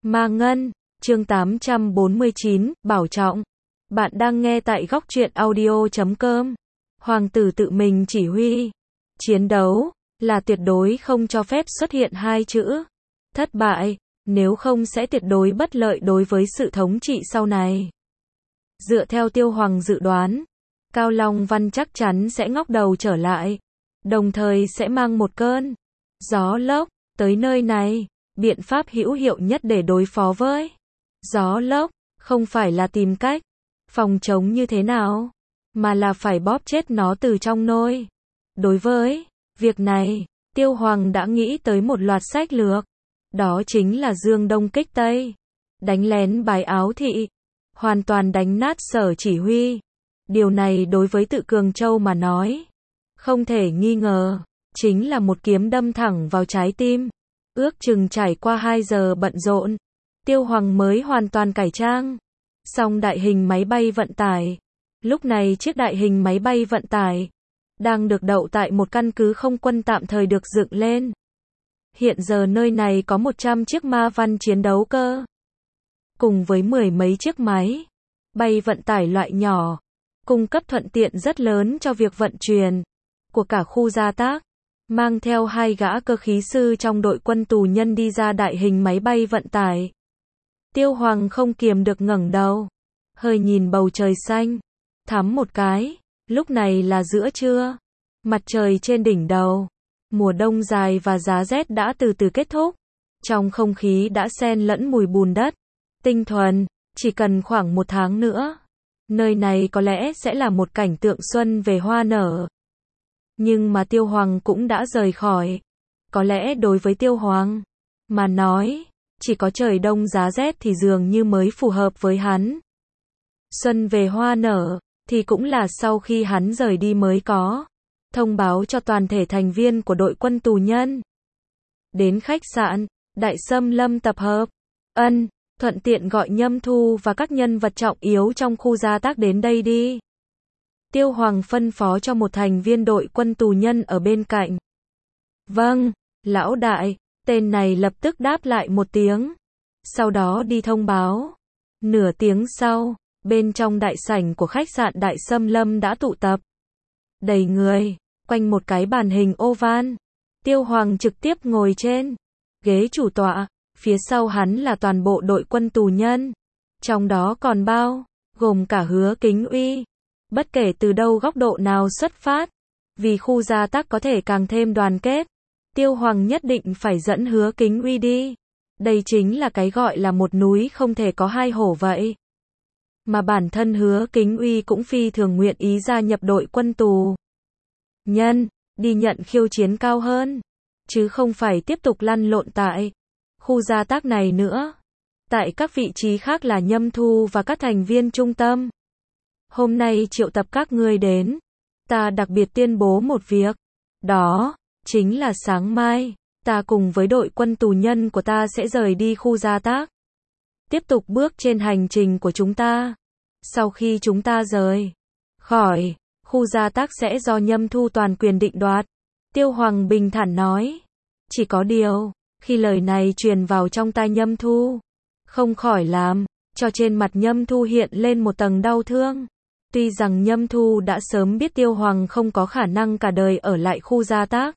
Ma Ngân, chương 849, Bảo Trọng. Bạn đang nghe tại góc truyện audio.com. Hoàng tử tự mình chỉ huy. Chiến đấu, là tuyệt đối không cho phép xuất hiện hai chữ thất bại, nếu không sẽ tuyệt đối bất lợi đối với sự thống trị sau này. Dựa theo Tiêu Hoàng dự đoán, Cao Long Văn chắc chắn sẽ ngóc đầu trở lại, đồng thời sẽ mang một cơn gió lốc tới nơi này. Biện pháp hữu hiệu nhất để đối phó với gió lốc, không phải là tìm cách phòng chống như thế nào, mà là phải bóp chết nó từ trong nôi. Đối với việc này, Tiêu Hoàng đã nghĩ tới một loạt sách lược. Đó chính là dương đông kích tây, đánh lén Bái Áo Thị, hoàn toàn đánh nát Sở Chỉ Huy. Điều này đối với Tự Cường Châu mà nói, không thể nghi ngờ, chính là một kiếm đâm thẳng vào trái tim. Ước chừng trải qua 2 giờ bận rộn, Tiêu Hoàng mới hoàn toàn cải trang xong đại hình máy bay vận tải. Lúc này chiếc đại hình máy bay vận tải đang được đậu tại một căn cứ không quân tạm thời được dựng lên. Hiện giờ nơi này có 100 chiếc ma văn chiến đấu cơ, cùng với 10 mấy chiếc máy bay vận tải loại nhỏ, cung cấp thuận tiện rất lớn cho việc vận chuyển của cả khu gia tác. Mang theo 2 gã cơ khí sư trong đội quân tù nhân đi ra đại hình máy bay vận tải. Tiêu Hoàng không kiềm được ngẩng đầu, hơi nhìn bầu trời xanh thắm một cái. Lúc này là giữa trưa, mặt trời trên đỉnh đầu, mùa đông dài và giá rét đã từ từ kết thúc. Trong không khí đã xen lẫn mùi bùn đất tinh thuần. Chỉ cần khoảng 1 tháng nữa, nơi này có lẽ sẽ là một cảnh tượng xuân về hoa nở. Nhưng mà Tiêu Hoàng cũng đã rời khỏi. Có lẽ đối với Tiêu Hoàng mà nói, chỉ có trời đông giá rét thì dường như mới phù hợp với hắn. Xuân về hoa nở, thì cũng là sau khi hắn rời đi mới có. Thông báo cho toàn thể thành viên của đội quân tù nhân. Đến khách sạn, Đại Sâm Lâm tập hợp. Thuận tiện gọi Nhâm Thu và các nhân vật trọng yếu trong khu gia tác đến đây đi. Tiêu Hoàng phân phó cho một thành viên đội quân tù nhân ở bên cạnh. Vâng, lão đại, tên này lập tức đáp lại một tiếng. Sau đó đi thông báo. Nửa tiếng sau, bên trong đại sảnh của khách sạn Đại Sâm Lâm đã tụ tập đầy người, quanh một cái bàn hình oval. Tiêu Hoàng trực tiếp ngồi trên ghế chủ tọa, phía sau hắn là toàn bộ đội quân tù nhân. Trong đó còn bao gồm cả Hứa Kính Uy. Bất kể từ đâu góc độ nào xuất phát, vì khu gia tác có thể càng thêm đoàn kết, Tiêu Hoàng nhất định phải dẫn Hứa Kính Uy đi. Đây chính là cái gọi là một núi không thể có hai hổ vậy. Mà bản thân Hứa Kính Uy cũng phi thường nguyện ý gia nhập đội quân tù nhân, đi nhận khiêu chiến cao hơn, chứ không phải tiếp tục lăn lộn tại khu gia tác này nữa. Tại các vị trí khác là Nhâm Thu và các thành viên trung tâm. Hôm nay triệu tập các ngươi đến, ta đặc biệt tuyên bố một việc. Đó chính là sáng mai, ta cùng với đội quân tù nhân của ta sẽ rời đi khu gia tác, tiếp tục bước trên hành trình của chúng ta. Sau khi chúng ta rời khỏi khu gia tác sẽ do Nhâm Thu toàn quyền định đoạt. Tiêu Hoàng bình thản nói. Chỉ có điều, khi lời này truyền vào trong tai Nhâm Thu, không khỏi làm cho trên mặt Nhâm Thu hiện lên một tầng đau thương. Tuy rằng Nhâm Thu đã sớm biết Tiêu Hoàng không có khả năng cả đời ở lại khu gia tác,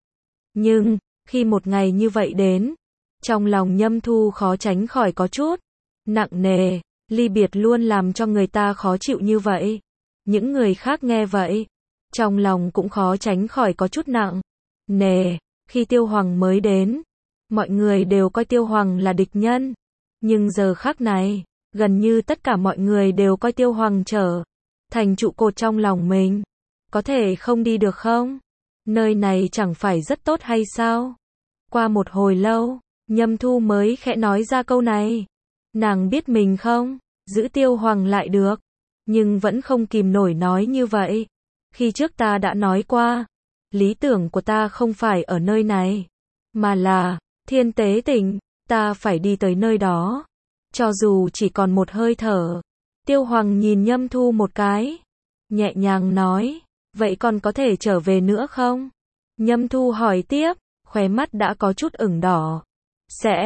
nhưng khi một ngày như vậy đến, trong lòng Nhâm Thu khó tránh khỏi có chút nặng nề. Ly biệt luôn làm cho người ta khó chịu như vậy. Những người khác nghe vậy, trong lòng cũng khó tránh khỏi có chút nặng nề. Khi Tiêu Hoàng mới đến, mọi người đều coi Tiêu Hoàng là địch nhân. Nhưng giờ khắc này, gần như tất cả mọi người đều coi Tiêu Hoàng trở thành trụ cột trong lòng mình. Có thể không đi được không? Nơi này chẳng phải rất tốt hay sao? Qua một hồi lâu, Nhâm Thu mới khẽ nói ra câu này. Nàng biết mình không giữ Tiêu Hoàng lại được, nhưng vẫn không kìm nổi nói như vậy. Khi trước ta đã nói qua, lý tưởng của ta không phải ở nơi này, mà là Thiên Tế Tỉnh. Ta phải đi tới nơi đó, cho dù chỉ còn một hơi thở. Tiêu Hoàng nhìn Nhâm Thu một cái, nhẹ nhàng nói, vậy còn có thể trở về nữa không? Nhâm Thu hỏi tiếp, khóe mắt đã có chút ửng đỏ.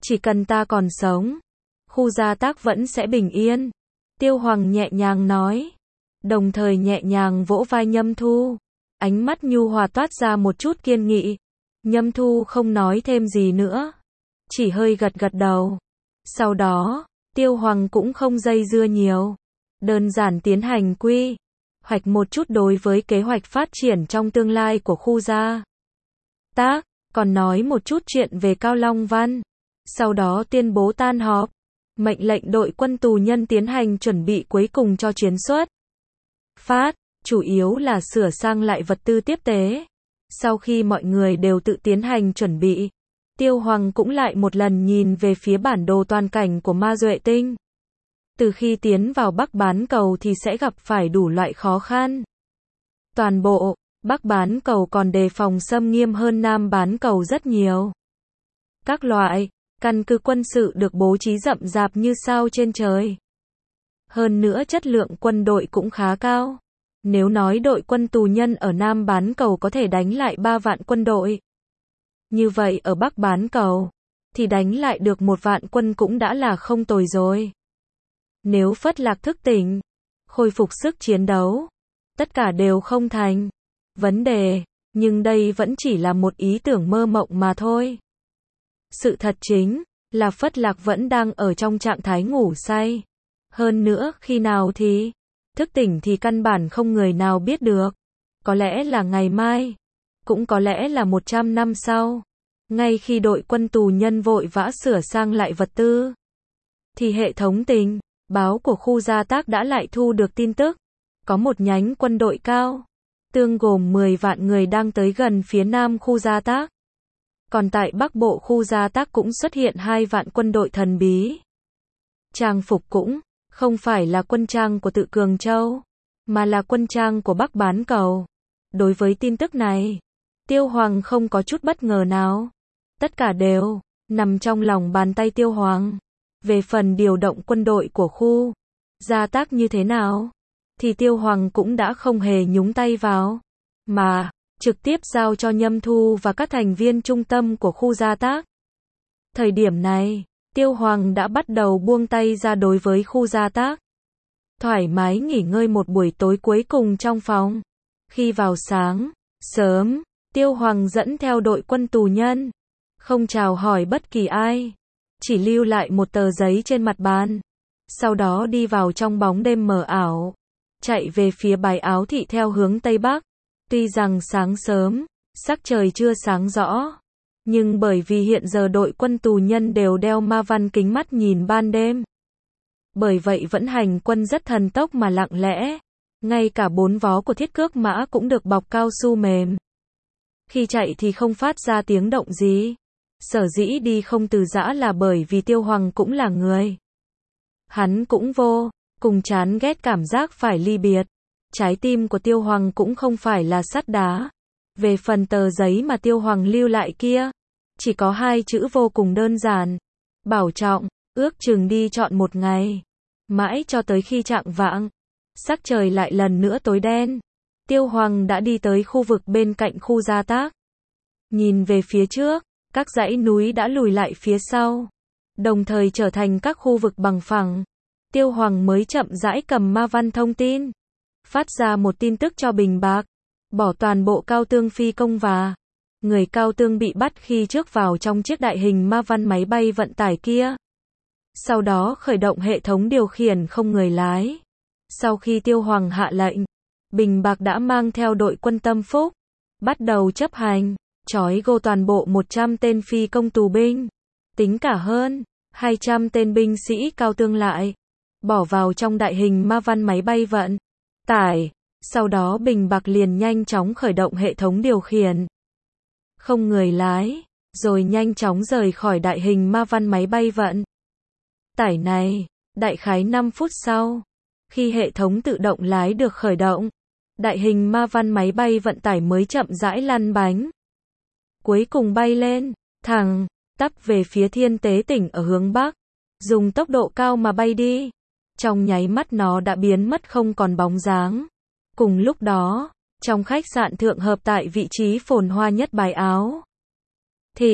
Chỉ cần ta còn sống, khu gia tác vẫn sẽ bình yên. Tiêu Hoàng nhẹ nhàng nói, đồng thời nhẹ nhàng vỗ vai Nhâm Thu. Ánh mắt nhu hòa toát ra một chút kiên nghị. Nhâm Thu không nói thêm gì nữa, chỉ hơi gật gật đầu. Sau đó, Tiêu Hoàng cũng không dây dưa nhiều, đơn giản tiến hành quy hoạch một chút đối với kế hoạch phát triển trong tương lai của khu gia tác, còn nói một chút chuyện về Cao Long Văn. Sau đó tuyên bố tan họp, mệnh lệnh đội quân tù nhân tiến hành chuẩn bị cuối cùng cho chuyến xuất phát, chủ yếu là sửa sang lại vật tư tiếp tế. Sau khi mọi người đều tự tiến hành chuẩn bị, Tiêu Hoàng cũng lại một lần nhìn về phía bản đồ toàn cảnh của Ma Duệ Tinh. Từ khi tiến vào Bắc Bán Cầu thì sẽ gặp phải đủ loại khó khăn. Toàn bộ Bắc Bán Cầu còn đề phòng xâm nghiêm hơn Nam Bán Cầu rất nhiều. Các loại căn cứ quân sự được bố trí rậm rạp như sao trên trời. Hơn nữa chất lượng quân đội cũng khá cao. Nếu nói đội quân tù nhân ở Nam Bán Cầu có thể đánh lại 3 vạn quân đội, như vậy ở Bắc Bán Cầu thì đánh lại được 1 vạn quân cũng đã là không tồi rồi. Nếu Phất Lạc thức tỉnh, khôi phục sức chiến đấu, tất cả đều không thành vấn đề, nhưng đây vẫn chỉ là một ý tưởng mơ mộng mà thôi. Sự thật chính là Phất Lạc vẫn đang ở trong trạng thái ngủ say. Hơn nữa, khi nào thì thức tỉnh thì căn bản không người nào biết được. Có lẽ là ngày mai, cũng có lẽ là 100 năm sau. Ngay khi đội quân tù nhân vội vã sửa sang lại vật tư, thì hệ thống tình báo của khu gia tác đã lại thu được tin tức. Có một nhánh quân đội cao tương gồm 10 vạn người đang tới gần phía nam khu gia tác. Còn tại Bắc Bộ khu gia tác cũng xuất hiện 2 vạn quân đội thần bí. Trang phục cũng không phải là quân trang của Tự Cường Châu, mà là quân trang của Bắc Bán Cầu. Đối với tin tức này, Tiêu Hoàng không có chút bất ngờ nào. Tất cả đều nằm trong lòng bàn tay Tiêu Hoàng. Về phần điều động quân đội của khu gia tác như thế nào, thì Tiêu Hoàng cũng đã không hề nhúng tay vào, mà trực tiếp giao cho Nhâm Thu và các thành viên trung tâm của khu gia tác. Thời điểm này, Tiêu Hoàng đã bắt đầu buông tay ra đối với khu gia tác. Thoải mái nghỉ ngơi một buổi tối cuối cùng trong phòng. Khi vào sáng sớm, Tiêu Hoàng dẫn theo đội quân tù nhân, không chào hỏi bất kỳ ai, chỉ lưu lại một tờ giấy trên mặt bàn. Sau đó đi vào trong bóng đêm mờ ảo, chạy về phía Bái Áo Thị theo hướng Tây Bắc. Tuy rằng sáng sớm, sắc trời chưa sáng rõ, nhưng bởi vì hiện giờ đội quân tù nhân đều đeo ma văn kính mắt nhìn ban đêm, bởi vậy vẫn hành quân rất thần tốc mà lặng lẽ. Ngay cả 4 vó của Thiết Cước Mã cũng được bọc cao su mềm. Khi chạy thì không phát ra tiếng động gì. Sở dĩ đi không từ giã là bởi vì Tiêu Hoàng cũng là người. Hắn cũng vô cùng chán ghét cảm giác phải ly biệt. Trái tim của Tiêu Hoàng cũng không phải là sắt đá. Về phần tờ giấy mà Tiêu Hoàng lưu lại kia, chỉ có 2 chữ vô cùng đơn giản. Bảo trọng, ước chừng đi trọn một ngày. Mãi cho tới khi chạng vạng, sắc trời lại lần nữa tối đen. Tiêu Hoàng đã đi tới khu vực bên cạnh khu gia tác. Nhìn về phía trước, các dãy núi đã lùi lại phía sau, đồng thời trở thành các khu vực bằng phẳng. Tiêu Hoàng mới chậm rãi cầm ma văn thông tin, phát ra một tin tức cho Bình Bạc, bỏ toàn bộ Cao Tương phi công và người Cao Tương bị bắt khi trước vào trong chiếc đại hình ma văn máy bay vận tải kia. Sau đó khởi động hệ thống điều khiển không người lái. Sau khi Tiêu Hoàng hạ lệnh, Bình Bạc đã mang theo đội quân Tâm Phúc, bắt đầu chấp hành, trói gô toàn bộ 100 tên phi công tù binh, tính cả hơn 200 tên binh sĩ Cao Tương lại, bỏ vào trong đại hình ma văn máy bay vận tải. Sau đó Bình Bạc liền nhanh chóng khởi động hệ thống điều khiển không người lái, rồi nhanh chóng rời khỏi đại hình ma văn máy bay vận tải này. Đại khái 5 phút sau, khi hệ thống tự động lái được khởi động, đại hình ma văn máy bay vận tải mới chậm rãi lăn bánh, cuối cùng bay lên, thẳng tắp về phía Thiên Tế tỉnh ở hướng Bắc, dùng tốc độ cao mà bay đi. Trong nháy mắt nó đã biến mất không còn bóng dáng. Cùng lúc đó, trong khách sạn thượng hợp tại vị trí phồn hoa nhất Bái Áo Thị,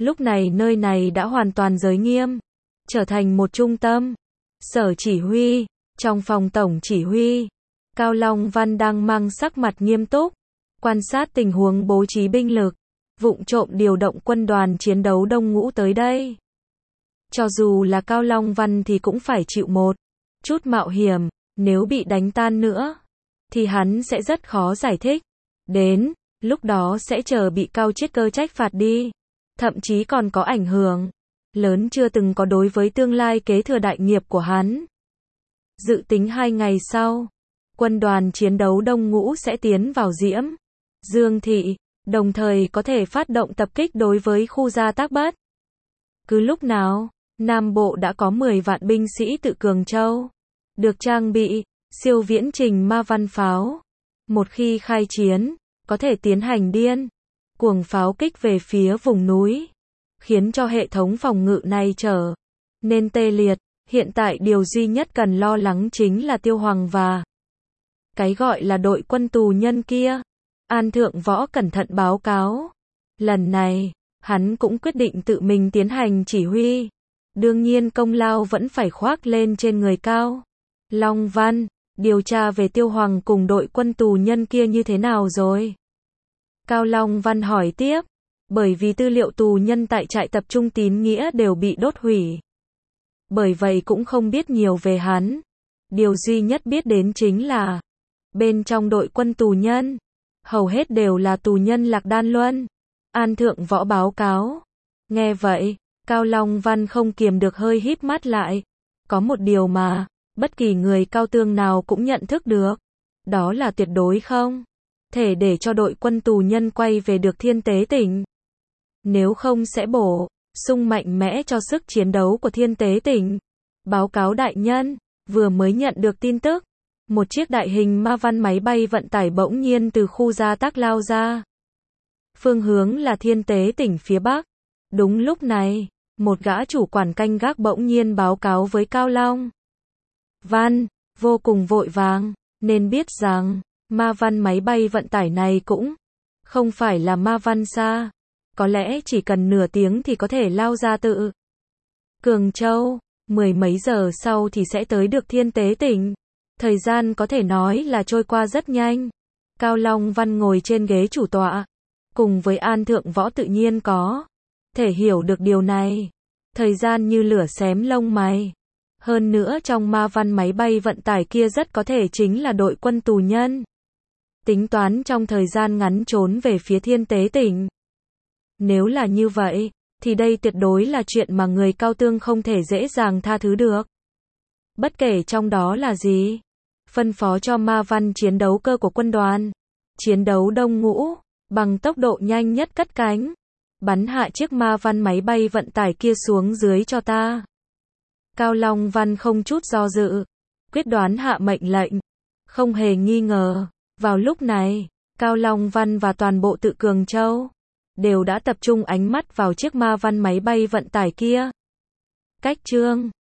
Lúc này nơi này đã hoàn toàn giới nghiêm, trở thành một trung tâm. Sở chỉ huy, trong phòng tổng chỉ huy, Cao Long Văn đang mang sắc mặt nghiêm túc, quan sát tình huống bố trí binh lực, vụng trộm điều động quân đoàn chiến đấu đông ngũ tới đây. Cho dù là Cao Long Văn thì cũng phải chịu một chút mạo hiểm, nếu bị đánh tan nữa, thì hắn sẽ rất khó giải thích. Đến lúc đó sẽ chờ bị Cao Chiết Cơ trách phạt đi, thậm chí còn có ảnh hưởng lớn chưa từng có đối với tương lai kế thừa đại nghiệp của hắn. Dự tính 2 ngày sau, quân đoàn chiến đấu đông ngũ sẽ tiến vào Diễm Dương Thị, đồng thời có thể phát động tập kích đối với khu Gia Tác Bất. Cứ lúc nào, Nam Bộ đã có 10 vạn binh sĩ tự Cường Châu, được trang bị siêu viễn trình ma văn pháo. Một khi khai chiến, có thể tiến hành điên cuồng pháo kích về phía vùng núi, khiến cho hệ thống phòng ngự này trở nên tê liệt. Hiện tại điều duy nhất cần lo lắng chính là Tiêu Hoàng và cái gọi là đội quân tù nhân kia. An Thượng Võ cẩn thận báo cáo. Lần này, hắn cũng quyết định tự mình tiến hành chỉ huy. Đương nhiên công lao vẫn phải khoác lên trên người Cao Long Văn. Điều tra về Tiêu Hoàng cùng đội quân tù nhân kia như thế nào rồi? Cao Long Văn hỏi tiếp. Bởi vì tư liệu tù nhân tại trại tập trung Tín Nghĩa đều bị đốt hủy, bởi vậy cũng không biết nhiều về hắn. Điều duy nhất biết đến chính là bên trong đội quân tù nhân, hầu hết đều là tù nhân Lạc Đan Luân. An Thượng Võ báo cáo. Nghe vậy, Cao Long Văn không kiềm được hơi híp mắt lại. Có một điều mà bất kỳ người cao tương nào cũng nhận thức được, đó là tuyệt đối không thể để cho đội quân tù nhân quay về được Thiên Tế tỉnh. Nếu không sẽ bổ sung mạnh mẽ cho sức chiến đấu của Thiên Tế tỉnh. Báo cáo đại nhân, vừa mới nhận được tin tức, một chiếc đại hình ma văn máy bay vận tải bỗng nhiên từ khu Gia Tác lao ra. Phương hướng là Thiên Tế tỉnh phía Bắc. Đúng lúc này, một gã chủ quản canh gác bỗng nhiên báo cáo với Cao Long Văn, vô cùng vội vàng, nên biết rằng, ma văn máy bay vận tải này cũng không phải là ma văn xa. Có lẽ chỉ cần nửa tiếng thì có thể lao ra tự Cường Châu, 10 mấy giờ sau thì sẽ tới được Thiên Tế tỉnh. Thời gian có thể nói là trôi qua rất nhanh. Cao Long Văn ngồi trên ghế chủ tọa, cùng với An Thượng Võ tự nhiên có thể hiểu được điều này. Thời gian như lửa xém lông mày. Hơn nữa trong ma văn máy bay vận tải kia rất có thể chính là đội quân tù nhân. Tính toán trong thời gian ngắn trốn về phía Thiên Tế tỉnh. Nếu là như vậy, thì đây tuyệt đối là chuyện mà người cao tương không thể dễ dàng tha thứ được. Bất kể trong đó là gì, phân phó cho ma văn chiến đấu cơ của quân đoàn chiến đấu đông ngũ, bằng tốc độ nhanh nhất cất cánh, bắn hạ chiếc ma văn máy bay vận tải kia xuống dưới cho ta. Cao Long Văn không chút do dự, quyết đoán hạ mệnh lệnh, không hề nghi ngờ. Vào lúc này, Cao Long Văn và toàn bộ tự Cường Châu đều đã tập trung ánh mắt vào chiếc ma văn máy bay vận tải kia. Cách chương